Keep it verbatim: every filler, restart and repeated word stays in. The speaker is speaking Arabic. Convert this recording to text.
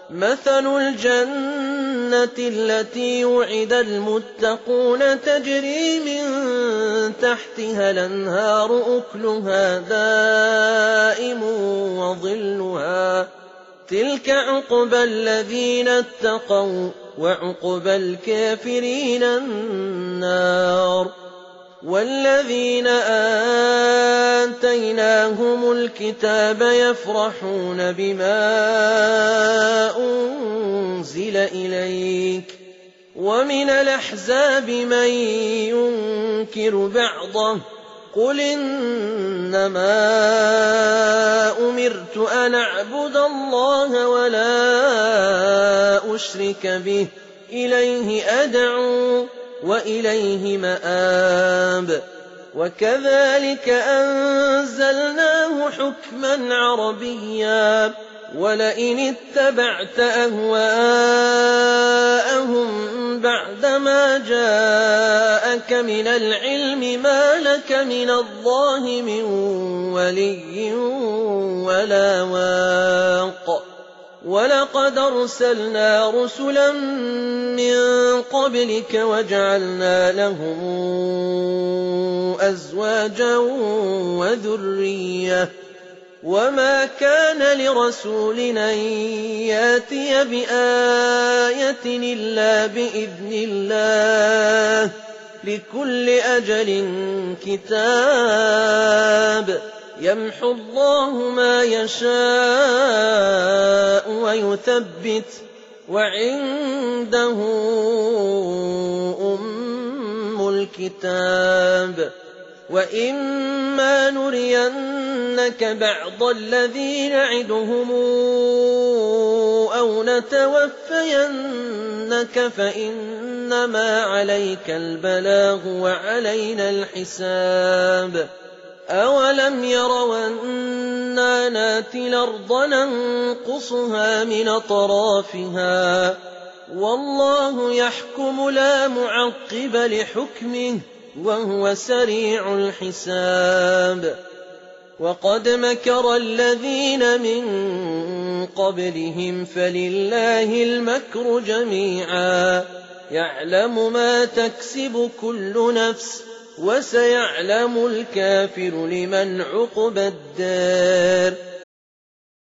مثل الجنة التي وعد المتقون تجري من تحتها الأنهار أكلها دائم وظلها تلك عقبى الذين اتقوا وعقبى الكافرين النار والذين آتيناهم الكتاب يفرحون بما أنزل إليك ومن الأحزاب من ينكر بعضه قل إنما أمرت أن أعبد الله ولا أشرك به إليه أدعو وإليه مآب وكذلك أنزلناه حكما عربيا ولئن اتبعت أهواءهم بعدما جاءك من العلم ما لك من الله من ولي ولا واق ولقد أرسلنا رسلا من قبلك وجعلنا لهم أزواجا وذرية وما كان لرسول أن ياتي بآية إلا بإذن الله لكل أجل كتاب يمحو الله ما يشاء ويثبت وعنده أم الكتاب وإما نرينك بعض الذي نعدهم أو نتوفينك فإنما عليك البلاغ وعلينا الحساب أولم يروا أنا ناتي الأرض ننقصها من أطرافها والله يحكم لا معقب لحكمه وهو سريع الحساب وقد مكر الذين من قبلهم فلله المكر جميعا يعلم ما تكسب كل نفس وسيعلم الكافر لمن عقبى الدار